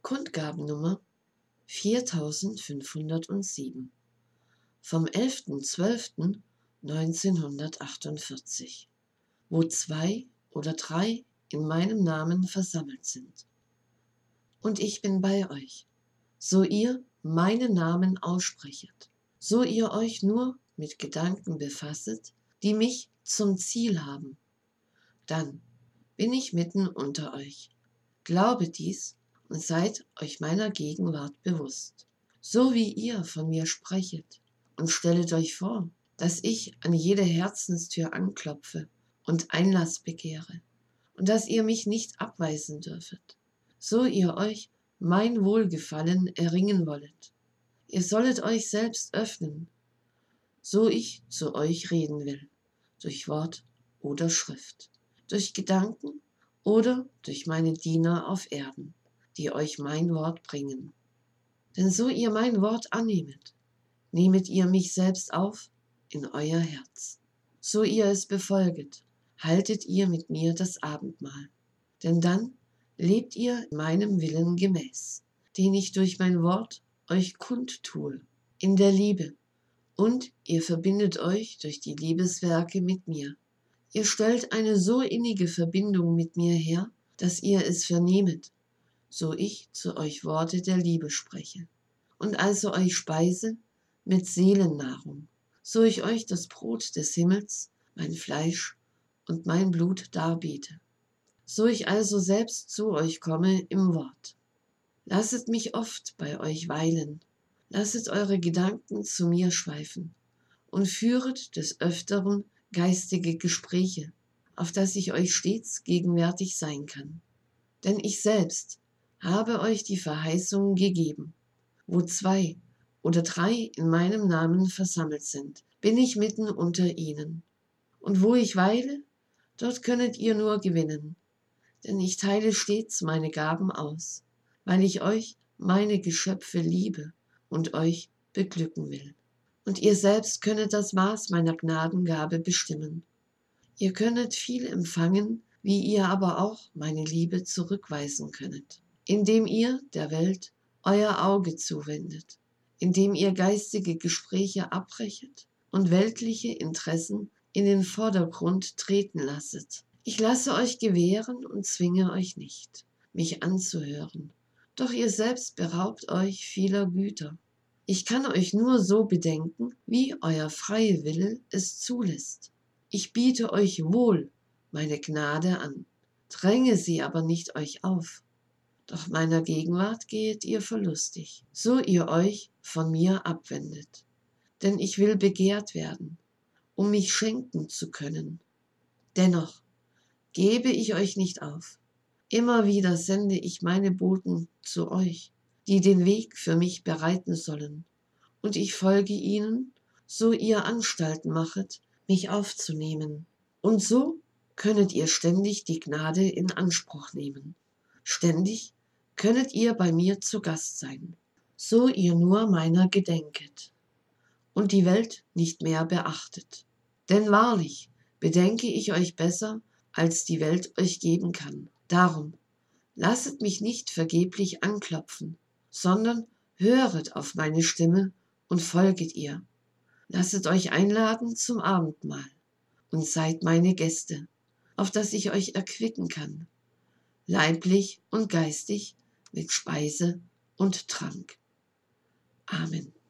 Kundgabennummer 4507 vom 11.12.1948. Wo 2 oder 3 in meinem Namen versammelt sind. Und ich bin bei euch, so ihr meinen Namen aussprechet, so ihr euch nur mit Gedanken befasset, die mich zum Ziel haben. Dann bin ich mitten unter euch. Glaubet dies und seid euch meiner Gegenwart bewusst, so wie ihr von mir sprechet, und stellet euch vor, dass ich an jede Herzenstür anklopfe und Einlass begehre, und dass ihr mich nicht abweisen dürfet, so ihr euch mein Wohlgefallen erringen wollet. Ihr sollet euch selbst öffnen, so ich zu euch reden will, durch Wort oder Schrift, durch Gedanken oder durch meine Diener auf Erden, die euch mein Wort bringen. Denn so ihr mein Wort annehmet, nehmet ihr mich selbst auf in euer Herz. So ihr es befolget, haltet ihr mit mir das Abendmahl. Denn dann lebt ihr meinem Willen gemäß, den ich durch mein Wort euch kundtue, in der Liebe, und ihr verbindet euch durch die Liebeswerke mit mir. Ihr stellt eine so innige Verbindung mit mir her, dass ihr es vernehmet, so ich zu euch Worte der Liebe spreche, und also euch speise mit Seelennahrung, so ich euch das Brot des Himmels, mein Fleisch und mein Blut darbiete, so ich also selbst zu euch komme im Wort. Lasset mich oft bei euch weilen, lasset eure Gedanken zu mir schweifen und führet des Öfteren geistige Gespräche, auf dass ich euch stets gegenwärtig sein kann. Denn ich selbst habe euch die Verheißung gegeben. Wo 2 oder 3 in meinem Namen versammelt sind, bin ich mitten unter ihnen. Und wo ich weile, dort könnet ihr nur gewinnen. Denn ich teile stets meine Gaben aus, weil ich euch, meine Geschöpfe, liebe und euch beglücken will. Und ihr selbst könnet das Maß meiner Gnadengabe bestimmen. Ihr könnet viel empfangen, wie ihr aber auch meine Liebe zurückweisen könnet, indem ihr der Welt euer Auge zuwendet, indem ihr geistige Gespräche abbrechet und weltliche Interessen in den Vordergrund treten lasset. Ich lasse euch gewähren und zwinge euch nicht, mich anzuhören, doch ihr selbst beraubt euch vieler Güter. Ich kann euch nur so bedenken, wie euer freier Wille es zulässt. Ich biete euch wohl meine Gnade an, dränge sie aber nicht euch auf. Doch meiner Gegenwart gehet ihr verlustig, so ihr euch von mir abwendet. Denn ich will begehrt werden, um mich schenken zu können. Dennoch gebe ich euch nicht auf. Immer wieder sende ich meine Boten zu euch, die den Weg für mich bereiten sollen. Und ich folge ihnen, so ihr Anstalten machet, mich aufzunehmen. Und so könnet ihr ständig die Gnade in Anspruch nehmen. Ständig könnet ihr bei mir zu Gast sein, so ihr nur meiner gedenket und die Welt nicht mehr beachtet. Denn wahrlich bedenke ich euch besser, als die Welt euch geben kann. Darum lasset mich nicht vergeblich anklopfen, sondern höret auf meine Stimme und folget ihr. Lasset euch einladen zum Abendmahl und seid meine Gäste, auf dass ich euch erquicken kann, leiblich und geistig mit Speise und Trank. Amen.